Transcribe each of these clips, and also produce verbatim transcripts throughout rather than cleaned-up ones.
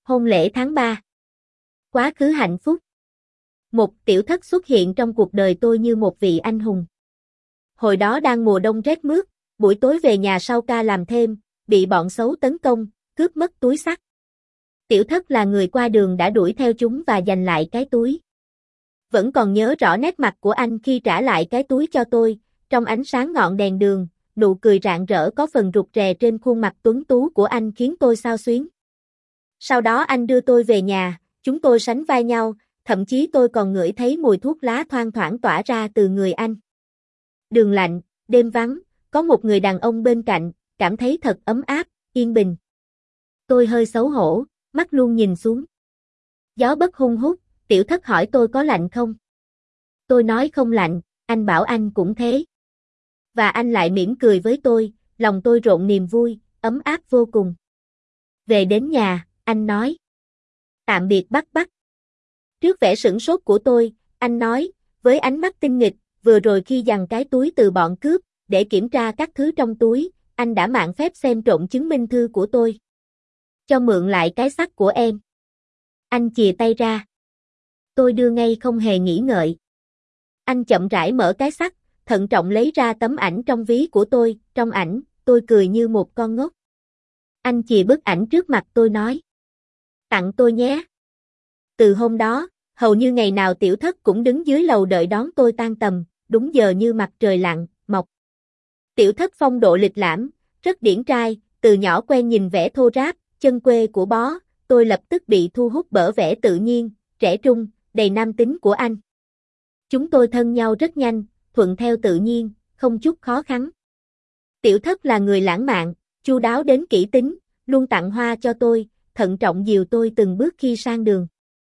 Hôn lễ tháng ba. Quá khứ hạnh phúc. Một tiểu thất xuất hiện trong cuộc đời tôi như một vị anh hùng. Hồi đó đang mùa đông rét mướt, buổi tối về nhà sau ca làm thêm, bị bọn xấu tấn công, cướp mất túi xách. Tiểu thất là người qua đường đã đuổi theo chúng và giành lại cái túi. Vẫn còn nhớ rõ nét mặt của anh khi trả lại cái túi cho tôi, trong ánh sáng ngọn đèn đường, nụ cười rạng rỡ có phần rụt rè trên khuôn mặt tuấn tú của anh khiến tôi xao xuyến. Sau đó anh đưa tôi về nhà, chúng tôi sánh vai nhau, thậm chí tôi còn ngửi thấy mùi thuốc lá thoang thoảng tỏa ra từ người anh. Đường lạnh, đêm vắng, có một người đàn ông bên cạnh, cảm thấy thật ấm áp, yên bình. Tôi hơi xấu hổ, mắt luôn nhìn xuống. Gió bất hun hút, tiểu thất hỏi tôi có lạnh không? Tôi nói không lạnh, anh bảo anh cũng thế. Và anh lại mỉm cười với tôi, lòng tôi rộn niềm vui, ấm áp vô cùng. Về đến nhà, anh nói. Tạm biệt Bắc Bắc. Trước vẻ sửng sốt của tôi, anh nói, với ánh mắt tinh nghịch, vừa rồi khi giằng cái túi từ bọn cướp, để kiểm tra các thứ trong túi, anh đã mạn phép xem trộm chứng minh thư của tôi. Cho mượn lại cái xách của em. Anh chìa tay ra. Tôi đưa ngay không hề nghĩ ngợi. Anh chậm rãi mở cái xách, thận trọng lấy ra tấm ảnh trong ví của tôi, trong ảnh, tôi cười như một con ngốc. Anh chìa bức ảnh trước mặt tôi nói. Tặng tôi nhé. Từ hôm đó, hầu như ngày nào tiểu thất cũng đứng dưới lầu đợi đón tôi tan tầm, đúng giờ như mặt trời lặn, mọc. Tiểu thất phong độ lịch lãm, rất điển trai, từ nhỏ quen nhìn vẻ thô ráp, chân quê của bó, tôi lập tức bị thu hút bởi vẻ tự nhiên, trẻ trung, đầy nam tính của anh. Chúng tôi thân nhau rất nhanh, thuận theo tự nhiên, không chút khó khăn. Tiểu thất là người lãng mạn, chu đáo đến kỹ tính, luôn tặng hoa cho tôi, thận trọng dìu tôi từng bước khi sang đường.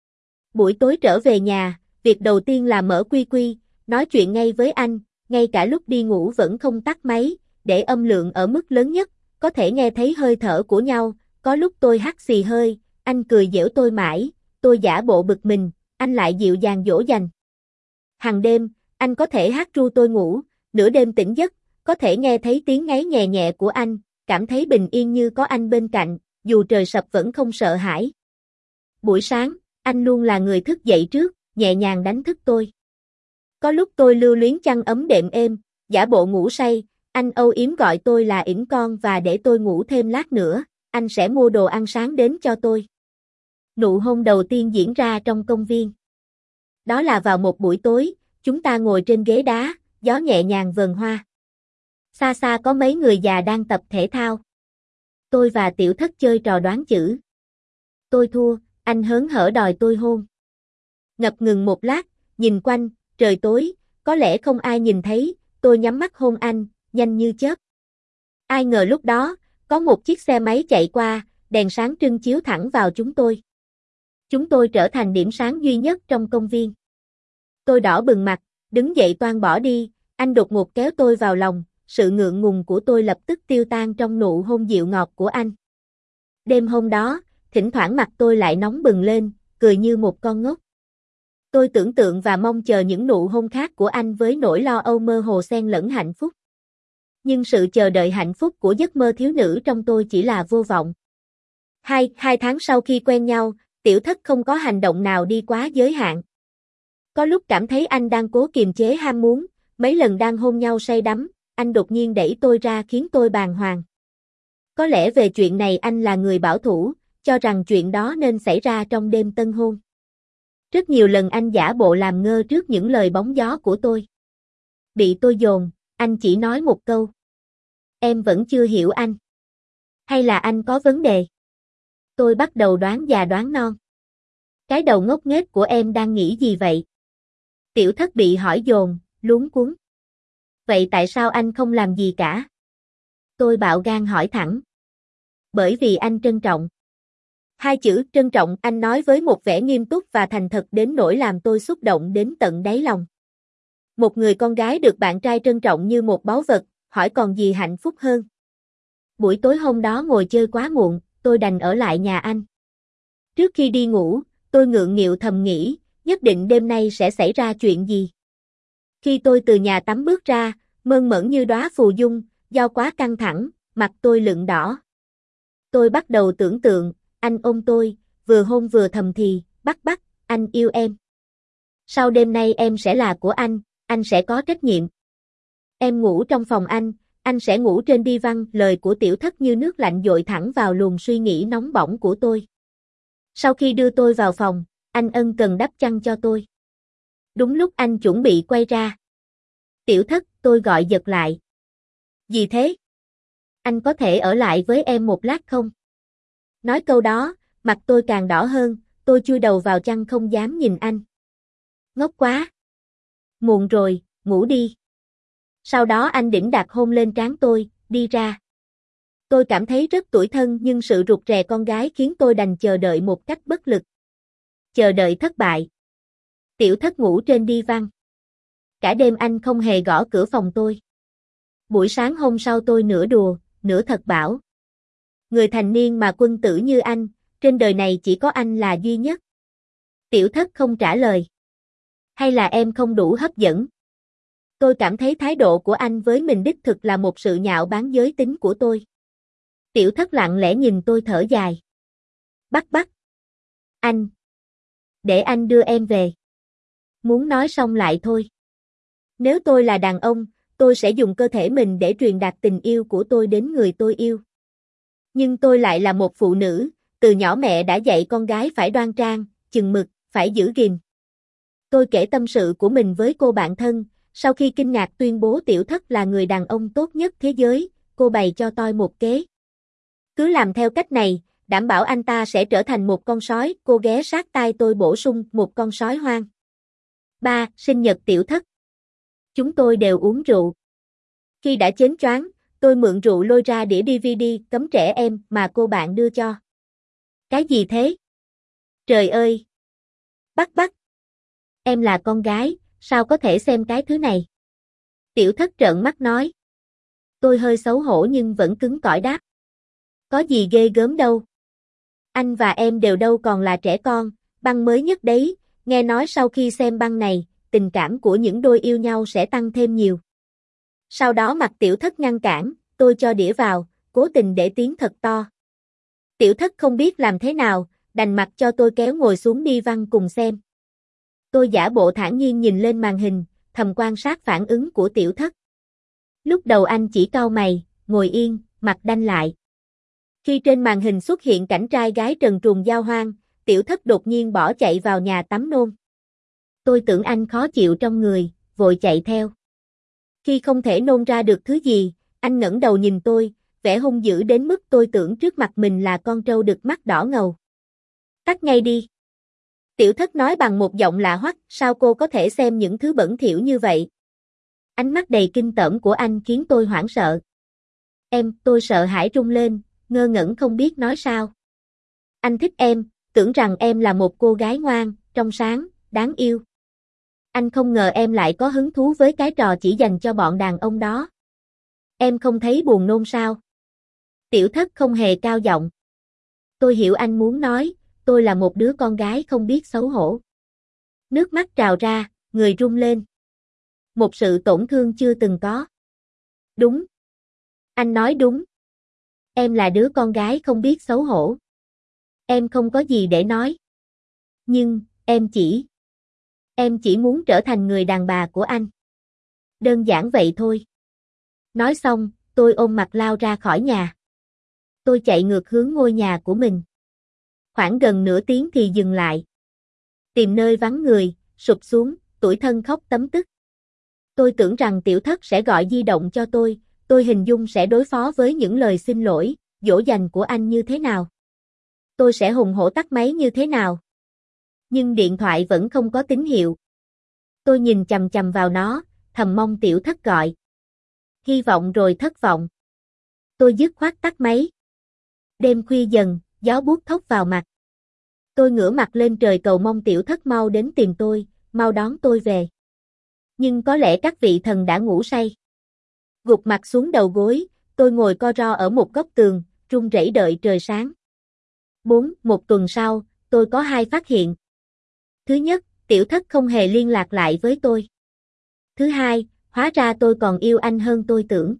Buổi tối trở về nhà, việc đầu tiên là mở quy quy, nói chuyện ngay với anh, ngay cả lúc đi ngủ vẫn không tắt máy, để âm lượng ở mức lớn nhất, có thể nghe thấy hơi thở của nhau, có lúc tôi hắt xì hơi, anh cười giễu tôi mãi, tôi giả bộ bực mình, anh lại dịu dàng dỗ dành. Hằng đêm, anh có thể hát ru tôi ngủ, nửa đêm tỉnh giấc, có thể nghe thấy tiếng ngáy nhẹ nhẹ của anh, cảm thấy bình yên như có anh bên cạnh, dù trời sập vẫn không sợ hãi. Buổi sáng, anh luôn là người thức dậy trước, nhẹ nhàng đánh thức tôi. Có lúc tôi lưu luyến chăn ấm đệm êm, giả bộ ngủ say, anh âu yếm gọi tôi là ỉn con và để tôi ngủ thêm lát nữa, anh sẽ mua đồ ăn sáng đến cho tôi. Nụ hôn đầu tiên diễn ra trong công viên. Đó là vào một buổi tối, chúng ta ngồi trên ghế đá, gió nhẹ nhàng vờn hoa. Xa xa có mấy người già đang tập thể thao. Tôi và tiểu thất chơi trò đoán chữ. Tôi thua, anh hớn hở đòi tôi hôn. Ngập ngừng một lát, nhìn quanh, trời tối, có lẽ không ai nhìn thấy, tôi nhắm mắt hôn anh, nhanh như chớp. Ai ngờ lúc đó, có một chiếc xe máy chạy qua, đèn sáng trưng chiếu thẳng vào chúng tôi. Chúng tôi trở thành điểm sáng duy nhất trong công viên. Tôi đỏ bừng mặt, đứng dậy toan bỏ đi, anh đột ngột kéo tôi vào lòng, sự ngượng ngùng của tôi lập tức tiêu tan trong nụ hôn dịu ngọt của anh. Đêm hôm đó, thỉnh thoảng mặt tôi lại nóng bừng lên, cười như một con ngốc. Tôi tưởng tượng và mong chờ những nụ hôn khác của anh với nỗi lo âu mơ hồ xen lẫn hạnh phúc. Nhưng sự chờ đợi hạnh phúc của giấc mơ thiếu nữ trong tôi chỉ là vô vọng. Hai, hai tháng sau khi quen nhau, tiểu thất không có hành động nào đi quá giới hạn. Có lúc cảm thấy anh đang cố kiềm chế ham muốn, mấy lần đang hôn nhau say đắm, anh đột nhiên đẩy tôi ra khiến tôi bàng hoàng. Có lẽ về chuyện này anh là người bảo thủ, cho rằng chuyện đó nên xảy ra trong đêm tân hôn. Rất nhiều lần anh giả bộ làm ngơ trước những lời bóng gió của tôi. Bị tôi dồn, anh chỉ nói một câu. Em vẫn chưa hiểu anh. Hay là anh có vấn đề? Tôi bắt đầu đoán già đoán non. Cái đầu ngốc nghếch của em đang nghĩ gì vậy? Tiểu thất bị hỏi dồn, luống cuống. Vậy tại sao anh không làm gì cả? Tôi bạo gan hỏi thẳng. Bởi vì anh trân trọng. Hai chữ trân trọng anh nói với một vẻ nghiêm túc và thành thật đến nỗi làm tôi xúc động đến tận đáy lòng. Một người con gái được bạn trai trân trọng như một báu vật, hỏi còn gì hạnh phúc hơn. Buổi tối hôm đó ngồi chơi quá muộn, tôi đành ở lại nhà anh. Trước khi đi ngủ, tôi ngượng nghịu thầm nghĩ, nhất định đêm nay sẽ xảy ra chuyện gì. Khi tôi từ nhà tắm bước ra, mơn mởn như đóa phù dung, do quá căng thẳng, mặt tôi lựng đỏ. Tôi bắt đầu tưởng tượng, anh ôm tôi, vừa hôn vừa thầm thì, Bắc Bắc, anh yêu em. Sau đêm nay em sẽ là của anh, anh sẽ có trách nhiệm. Em ngủ trong phòng anh, anh sẽ ngủ trên đi văn. Lời của Tiểu Thất như nước lạnh dội thẳng vào luồng suy nghĩ nóng bỏng của tôi. Sau khi đưa tôi vào phòng, anh ân cần đắp chăn cho tôi. Đúng lúc anh chuẩn bị quay ra. Tiểu Thất, tôi gọi giật lại. Gì thế? Anh có thể ở lại với em một lát không? Nói câu đó, mặt tôi càng đỏ hơn, tôi chui đầu vào chăn không dám nhìn anh. Ngốc quá. Muộn rồi, ngủ đi. Sau đó anh đĩnh đạc hôn lên trán tôi, đi ra. Tôi cảm thấy rất tủi thân nhưng sự rụt rè con gái khiến tôi đành chờ đợi một cách bất lực. Chờ đợi thất bại. Tiểu Thất ngủ trên đi văn. Cả đêm anh không hề gõ cửa phòng tôi. Buổi sáng hôm sau tôi nửa đùa, nửa thật bảo. Người thành niên mà quân tử như anh, trên đời này chỉ có anh là duy nhất. Tiểu Thất không trả lời. Hay là em không đủ hấp dẫn? Tôi cảm thấy thái độ của anh với mình đích thực là một sự nhạo báng giới tính của tôi. Tiểu Thất lặng lẽ nhìn tôi thở dài. Bắc Bắc. Anh. Để anh đưa em về. Muốn nói xong lại thôi. Nếu tôi là đàn ông, tôi sẽ dùng cơ thể mình để truyền đạt tình yêu của tôi đến người tôi yêu. Nhưng tôi lại là một phụ nữ, từ nhỏ mẹ đã dạy con gái phải đoan trang, chừng mực, phải giữ gìn. Tôi kể tâm sự của mình với cô bạn thân, sau khi kinh ngạc tuyên bố Tiểu Thất là người đàn ông tốt nhất thế giới, cô bày cho tôi một kế. Cứ làm theo cách này, đảm bảo anh ta sẽ trở thành một con sói, cô ghé sát tai tôi bổ sung một con sói hoang. ba. Sinh nhật Tiểu Thất. Chúng tôi đều uống rượu. Khi đã chến choáng, tôi mượn rượu lôi ra đĩa đê vê đê cấm trẻ em mà cô bạn đưa cho. Cái gì thế? Trời ơi! Bắc Bắc! Em là con gái, sao có thể xem cái thứ này? Tiểu Thất trợn mắt nói. Tôi hơi xấu hổ nhưng vẫn cứng cỏi đáp. Có gì ghê gớm đâu. Anh và em đều đâu còn là trẻ con, băng mới nhất đấy, nghe nói sau khi xem băng này, tình cảm của những đôi yêu nhau sẽ tăng thêm nhiều. Sau đó mặt Tiểu Thất ngăn cản, tôi cho đĩa vào, cố tình để tiếng thật to. Tiểu Thất không biết làm thế nào, đành mặc cho tôi kéo ngồi xuống đi văn cùng xem. Tôi giả bộ thản nhiên nhìn lên màn hình, thầm quan sát phản ứng của Tiểu Thất. Lúc đầu anh chỉ cau mày, ngồi yên, mặt đanh lại. Khi trên màn hình xuất hiện cảnh trai gái trần truồng giao hoan, Tiểu Thất đột nhiên bỏ chạy vào nhà tắm nôn. Tôi tưởng anh khó chịu trong người, vội chạy theo. Khi không thể nôn ra được thứ gì, anh ngẩng đầu nhìn tôi, vẻ hung dữ đến mức tôi tưởng trước mặt mình là con trâu đực mắt đỏ ngầu. Tắt ngay đi. Tiểu Thất nói bằng một giọng lạ hoắc, sao cô có thể xem những thứ bẩn thỉu như vậy? Ánh mắt đầy kinh tởm của anh khiến tôi hoảng sợ. Em, tôi sợ hãi run lên, ngơ ngẩn không biết nói sao. Anh thích em, tưởng rằng em là một cô gái ngoan, trong sáng, đáng yêu. Anh không ngờ em lại có hứng thú với cái trò chỉ dành cho bọn đàn ông đó. Em không thấy buồn nôn sao? Tiểu Thất không hề cao giọng. Tôi hiểu anh muốn nói, tôi là một đứa con gái không biết xấu hổ. Nước mắt trào ra, người run lên. Một sự tổn thương chưa từng có. Đúng. Anh nói đúng. Em là đứa con gái không biết xấu hổ. Em không có gì để nói. Nhưng, em chỉ... Em chỉ muốn trở thành người đàn bà của anh. Đơn giản vậy thôi. Nói xong, tôi ôm mặt lao ra khỏi nhà. Tôi chạy ngược hướng ngôi nhà của mình. Khoảng gần nửa tiếng thì dừng lại. Tìm nơi vắng người, sụp xuống, tủi thân khóc tấm tức. Tôi tưởng rằng Tiểu Thất sẽ gọi di động cho tôi, tôi hình dung sẽ đối phó với những lời xin lỗi, dỗ dành của anh như thế nào. Tôi sẽ hùng hổ tắt máy như thế nào. Nhưng điện thoại vẫn không có tín hiệu. Tôi nhìn chằm chằm vào nó, thầm mong Tiểu Thất gọi. Hy vọng rồi thất vọng. Tôi dứt khoát tắt máy. Đêm khuya dần, gió buốt thốc vào mặt. Tôi ngửa mặt lên trời cầu mong Tiểu Thất mau đến tìm tôi, mau đón tôi về. Nhưng có lẽ các vị thần đã ngủ say. Gục mặt xuống đầu gối, tôi ngồi co ro ở một góc tường, run rẩy đợi trời sáng. bốn. Một tuần sau, tôi có hai phát hiện. Thứ nhất, Tiểu Thất không hề liên lạc lại với tôi. Thứ hai, hóa ra tôi còn yêu anh hơn tôi tưởng.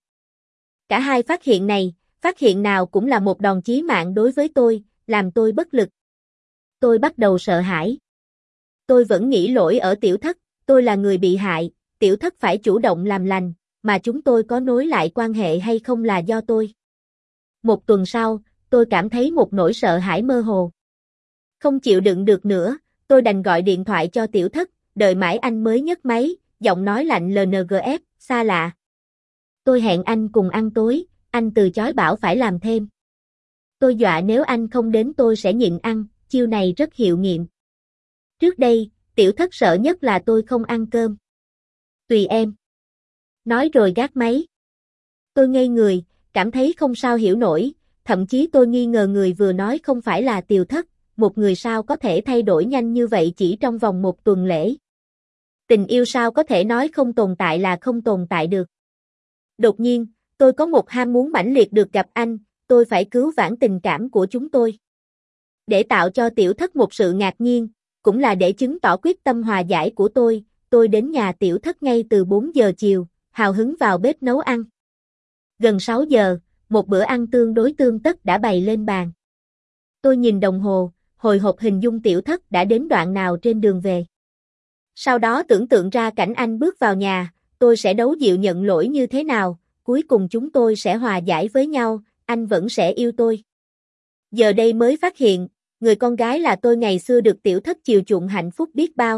Cả hai phát hiện này, phát hiện nào cũng là một đòn chí mạng đối với tôi, làm tôi bất lực. tôi bắt đầu sợ hãi. Tôi vẫn nghĩ lỗi ở tiểu thất, tôi là người bị hại, tiểu thất phải chủ động làm lành, mà chúng tôi có nối lại quan hệ hay không là do tôi. Một tuần sau, tôi cảm thấy một nỗi sợ hãi mơ hồ. Không chịu đựng được nữa, tôi đành gọi điện thoại cho tiểu thất, đợi mãi anh mới nhấc máy, giọng nói lạnh lờ nờ ép, xa lạ. Tôi hẹn anh cùng ăn tối, anh từ chối bảo phải làm thêm. Tôi dọa nếu anh không đến tôi sẽ nhịn ăn, chiêu này rất hiệu nghiệm. Trước đây, tiểu thất sợ nhất là tôi không ăn cơm. Tùy em. Nói rồi gác máy. Tôi ngây người, cảm thấy không sao hiểu nổi, thậm chí tôi nghi ngờ người vừa nói không phải là Tiều Thất, một người sao có thể thay đổi nhanh như vậy chỉ trong vòng một tuần lễ. Tình yêu sao có thể nói không tồn tại là không tồn tại được. Đột nhiên, tôi có một ham muốn mãnh liệt được gặp anh, tôi phải cứu vãn tình cảm của chúng tôi. Để tạo cho Tiểu Thất một sự ngạc nhiên, cũng là để chứng tỏ quyết tâm hòa giải của tôi, tôi đến nhà Tiểu Thất ngay từ bốn giờ chiều, hào hứng vào bếp nấu ăn. Gần sáu giờ, một bữa ăn tương đối tương tất đã bày lên bàn. Tôi nhìn đồng hồ, hồi hộp hình dung Tiểu Thất đã đến đoạn nào trên đường về. Sau đó tưởng tượng ra cảnh anh bước vào nhà, tôi sẽ đấu dịu nhận lỗi như thế nào, cuối cùng chúng tôi sẽ hòa giải với nhau, anh vẫn sẽ yêu tôi. Giờ đây mới phát hiện, người con gái là tôi ngày xưa được Tiểu Thất chiều chuộng hạnh phúc biết bao.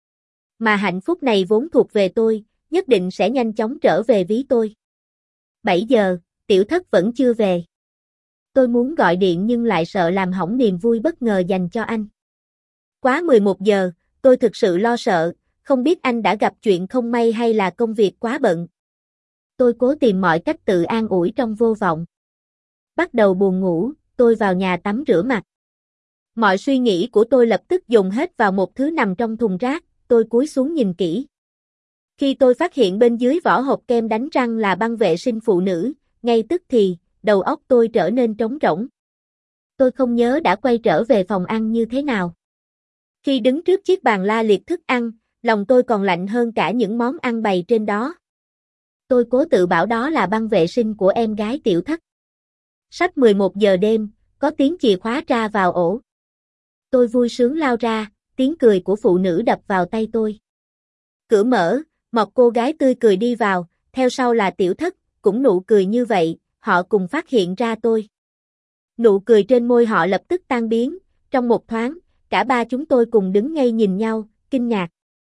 Mà hạnh phúc này vốn thuộc về tôi, nhất định sẽ nhanh chóng trở về ví tôi. bảy giờ, Tiểu Thất vẫn chưa về. Tôi muốn gọi điện nhưng lại sợ làm hỏng niềm vui bất ngờ dành cho anh. Quá mười một giờ, tôi thực sự lo sợ, không biết anh đã gặp chuyện không may hay là công việc quá bận. Tôi cố tìm mọi cách tự an ủi trong vô vọng. Bắt đầu buồn ngủ, tôi vào nhà tắm rửa mặt. Mọi suy nghĩ của tôi lập tức dồn hết vào một thứ nằm trong thùng rác, tôi cúi xuống nhìn kỹ. Khi tôi phát hiện bên dưới vỏ hộp kem đánh răng là băng vệ sinh phụ nữ, ngay tức thì, đầu óc tôi trở nên trống rỗng. Tôi không nhớ đã quay trở về phòng ăn như thế nào. Khi đứng trước chiếc bàn la liệt thức ăn, lòng tôi còn lạnh hơn cả những món ăn bày trên đó. Tôi cố tự bảo đó là băng vệ sinh của em gái Tiểu Thất. Sắp mười một giờ đêm, có tiếng chìa khóa tra vào ổ. Tôi vui sướng lao ra, tiếng cười của phụ nữ đập vào tay tôi. Cửa mở, một cô gái tươi cười đi vào, theo sau là Tiểu Thất, cũng nụ cười như vậy, họ cùng phát hiện ra tôi. Nụ cười trên môi họ lập tức tan biến, trong một thoáng, cả ba chúng tôi cùng đứng ngây nhìn nhau, kinh ngạc.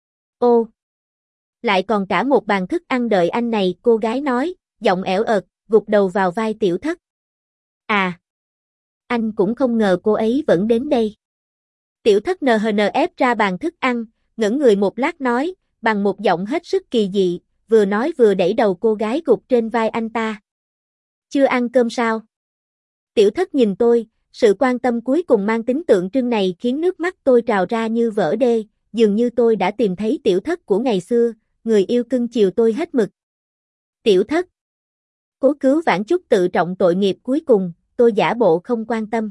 Ô! Lại còn cả một bàn thức ăn đợi anh này, cô gái nói, giọng ẻo ợt, gục đầu vào vai Tiểu Thất. À! Anh cũng không ngờ cô ấy vẫn đến đây. Tiểu Thất nờ hờ nờ ép ra bàn thức ăn, ngẩng người một lát nói, bằng một giọng hết sức kỳ dị, vừa nói vừa đẩy đầu cô gái gục trên vai anh ta. Chưa ăn cơm sao? Tiểu Thất nhìn tôi, sự quan tâm cuối cùng mang tính tượng trưng này khiến nước mắt tôi trào ra như vỡ đê, dường như tôi đã tìm thấy Tiểu Thất của ngày xưa, người yêu cưng chiều tôi hết mực. Tiểu Thất. Cố cứu vãn chút tự trọng tội nghiệp cuối cùng, tôi giả bộ không quan tâm.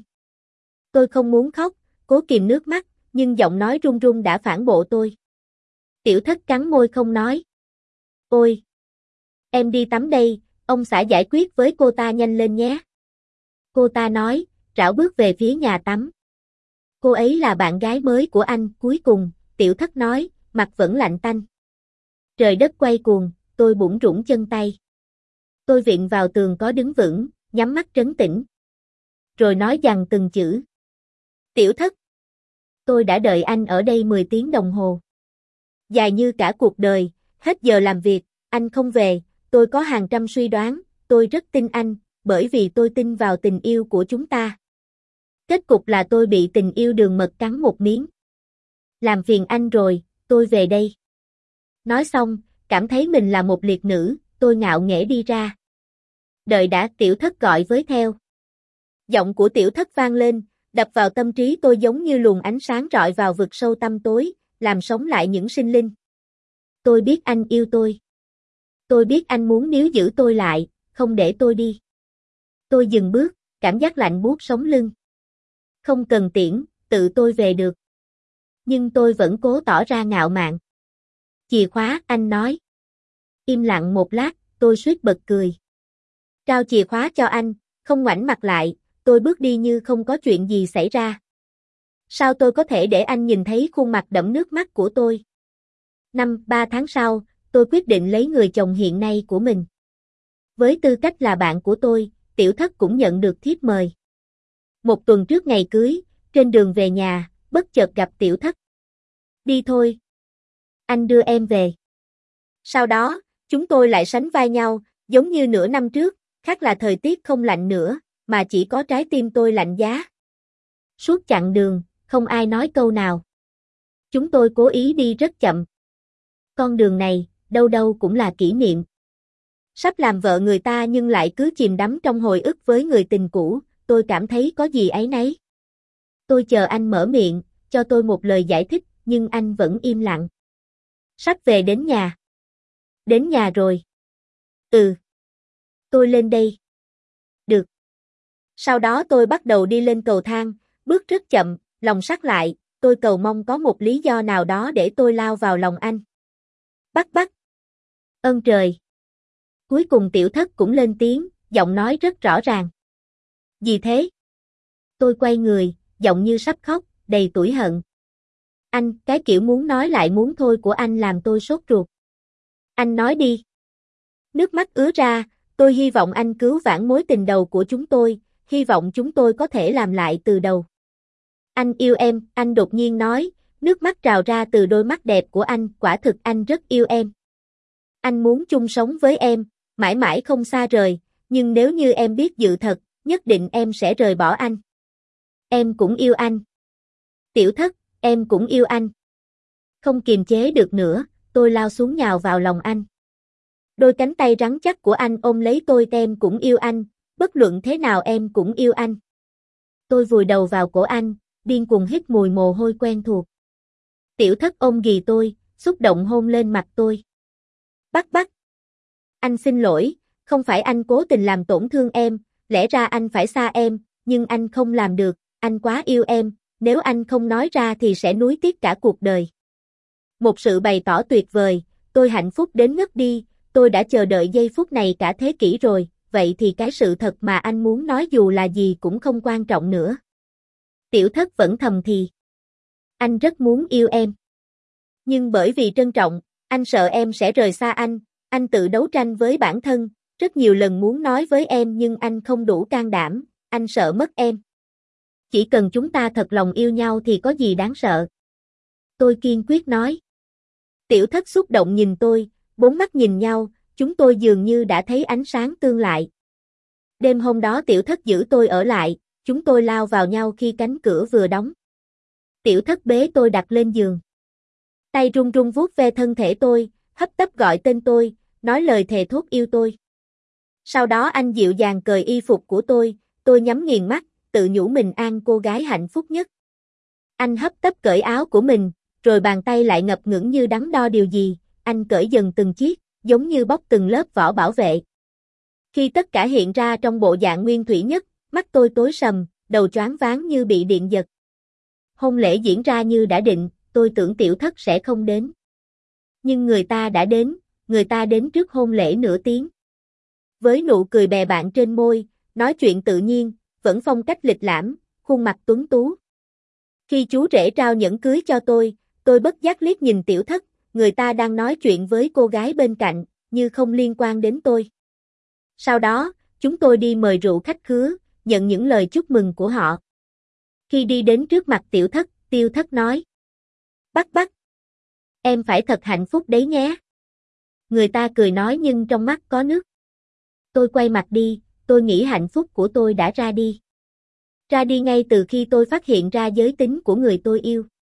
Tôi không muốn khóc, cố kìm nước mắt, nhưng giọng nói run run đã phản bội tôi. Tiểu Thất cắn môi không nói. Ôi! Em đi tắm đây, ông xã giải quyết với cô ta nhanh lên nhé. Cô ta nói, rảo bước về phía nhà tắm. Cô ấy là bạn gái mới của anh, cuối cùng, Tiểu Thất nói, mặt vẫn lạnh tanh. Trời đất quay cuồng, tôi bủn rủn chân tay. Tôi viện vào tường có đứng vững, nhắm mắt trấn tĩnh. Rồi nói dằn từng chữ. Tiểu Thất. Tôi đã đợi anh ở đây mười tiếng đồng hồ. Dài như cả cuộc đời, hết giờ làm việc, anh không về, tôi có hàng trăm suy đoán, tôi rất tin anh, bởi vì tôi tin vào tình yêu của chúng ta. Kết cục là tôi bị tình yêu đường mật cắn một miếng. Làm phiền anh rồi, tôi về đây. Nói xong, cảm thấy mình là một liệt nữ, tôi ngạo nghễ đi ra. Đợi đã, Tiểu Thất gọi với theo. Giọng của Tiểu Thất vang lên, đập vào tâm trí tôi giống như luồng ánh sáng rọi vào vực sâu tăm tối, làm sống lại những sinh linh. Tôi biết anh yêu tôi. Tôi biết anh muốn níu giữ tôi lại, không để tôi đi. Tôi dừng bước, cảm giác lạnh buốt sống lưng. Không cần tiễn, tự tôi về được. Nhưng tôi vẫn cố tỏ ra ngạo mạn. Chìa khóa, anh nói. Im lặng một lát, tôi suýt bật cười. Trao chìa khóa cho anh, không ngoảnh mặt lại, tôi bước đi như không có chuyện gì xảy ra. Sao tôi có thể để anh nhìn thấy khuôn mặt đẫm nước mắt của tôi? Năm, ba tháng sau, tôi quyết định lấy người chồng hiện nay của mình. Với tư cách là bạn của tôi, Tiểu Thất cũng nhận được thiếp mời. Một tuần trước ngày cưới, trên đường về nhà, bất chợt gặp Tiểu Thất. Đi thôi. Anh đưa em về. Sau đó, chúng tôi lại sánh vai nhau, giống như nửa năm trước, khác là thời tiết không lạnh nữa, mà chỉ có trái tim tôi lạnh giá. Suốt chặng đường, không ai nói câu nào. Chúng tôi cố ý đi rất chậm. Con đường này, đâu đâu cũng là kỷ niệm. Sắp làm vợ người ta nhưng lại cứ chìm đắm trong hồi ức với người tình cũ, tôi cảm thấy có gì áy náy. Tôi chờ anh mở miệng, cho tôi một lời giải thích, nhưng anh vẫn im lặng. Sắp về đến nhà. Đến nhà rồi. Ừ. Tôi lên đây. Được. Sau đó tôi bắt đầu đi lên cầu thang, bước rất chậm, lòng sắt lại, tôi cầu mong có một lý do nào đó để tôi lao vào lòng anh. Bắt bắt. Ơn trời. Cuối cùng Tiểu Thất cũng lên tiếng, giọng nói rất rõ ràng. Gì thế? Tôi quay người, giọng như sắp khóc, đầy tủi hận. Anh, cái kiểu muốn nói lại muốn thôi của anh làm tôi sốt ruột. Anh nói đi. Nước mắt ứa ra, tôi hy vọng anh cứu vãn mối tình đầu của chúng tôi, hy vọng chúng tôi có thể làm lại từ đầu. Anh yêu em, anh đột nhiên nói, nước mắt trào ra từ đôi mắt đẹp của anh, quả thực anh rất yêu em. Anh muốn chung sống với em, mãi mãi không xa rời, nhưng nếu như em biết sự thật, nhất định em sẽ rời bỏ anh. Em cũng yêu anh. Tiểu Thất, em cũng yêu anh. Không kiềm chế được nữa, tôi lao xuống nhào vào lòng anh. Đôi cánh tay rắn chắc của anh ôm lấy tôi, em cũng yêu anh, bất luận thế nào em cũng yêu anh. Tôi vùi đầu vào cổ anh, điên cuồng hít mùi mồ hôi quen thuộc. Tiểu Thất ôm ghì tôi, xúc động hôn lên mặt tôi. Bắt bắt. Anh xin lỗi, không phải anh cố tình làm tổn thương em, lẽ ra anh phải xa em, nhưng anh không làm được, anh quá yêu em, nếu anh không nói ra thì sẽ nuối tiếc cả cuộc đời. Một sự bày tỏ tuyệt vời, tôi hạnh phúc đến ngất đi, tôi đã chờ đợi giây phút này cả thế kỷ rồi, vậy thì cái sự thật mà anh muốn nói dù là gì cũng không quan trọng nữa. Tiểu Thất vẫn thầm thì. Anh rất muốn yêu em. Nhưng bởi vì trân trọng, anh sợ em sẽ rời xa anh, anh tự đấu tranh với bản thân, rất nhiều lần muốn nói với em nhưng anh không đủ can đảm, anh sợ mất em. Chỉ cần chúng ta thật lòng yêu nhau thì có gì đáng sợ. Tôi kiên quyết nói. Tiểu Thất xúc động nhìn tôi, bốn mắt nhìn nhau, chúng tôi dường như đã thấy ánh sáng tương lại. Đêm hôm đó Tiểu Thất giữ tôi ở lại, chúng tôi lao vào nhau khi cánh cửa vừa đóng. Tiểu Thất bế tôi đặt lên giường. Tay run run vuốt ve thân thể tôi, hấp tấp gọi tên tôi, nói lời thề thốt yêu tôi. Sau đó anh dịu dàng cởi y phục của tôi, tôi nhắm nghiền mắt, tự nhủ mình an cô gái hạnh phúc nhất. Anh hấp tấp cởi áo của mình, rồi bàn tay lại ngập ngừng như đắn đo điều gì, anh cởi dần từng chiếc, giống như bóc từng lớp vỏ bảo vệ. Khi tất cả hiện ra trong bộ dạng nguyên thủy nhất, mắt tôi tối sầm, đầu choáng váng như bị điện giật. Hôn lễ diễn ra như đã định, tôi tưởng Tiểu Thất sẽ không đến. Nhưng người ta đã đến, người ta đến trước hôn lễ nửa tiếng. Với nụ cười bè bạn trên môi, nói chuyện tự nhiên, vẫn phong cách lịch lãm, khuôn mặt tuấn tú. Khi chú rể trao nhẫn cưới cho tôi, tôi bất giác liếc nhìn Tiểu Thất, người ta đang nói chuyện với cô gái bên cạnh, như không liên quan đến tôi. Sau đó, chúng tôi đi mời rượu khách khứa, nhận những lời chúc mừng của họ. Khi đi đến trước mặt Tiểu Thất, Tiểu Thất nói. Bắt bắt. Em phải thật hạnh phúc đấy nhé. Người ta cười nói nhưng trong mắt có nước. Tôi quay mặt đi, tôi nghĩ hạnh phúc của tôi đã ra đi. Ra đi ngay từ khi tôi phát hiện ra giới tính của người tôi yêu.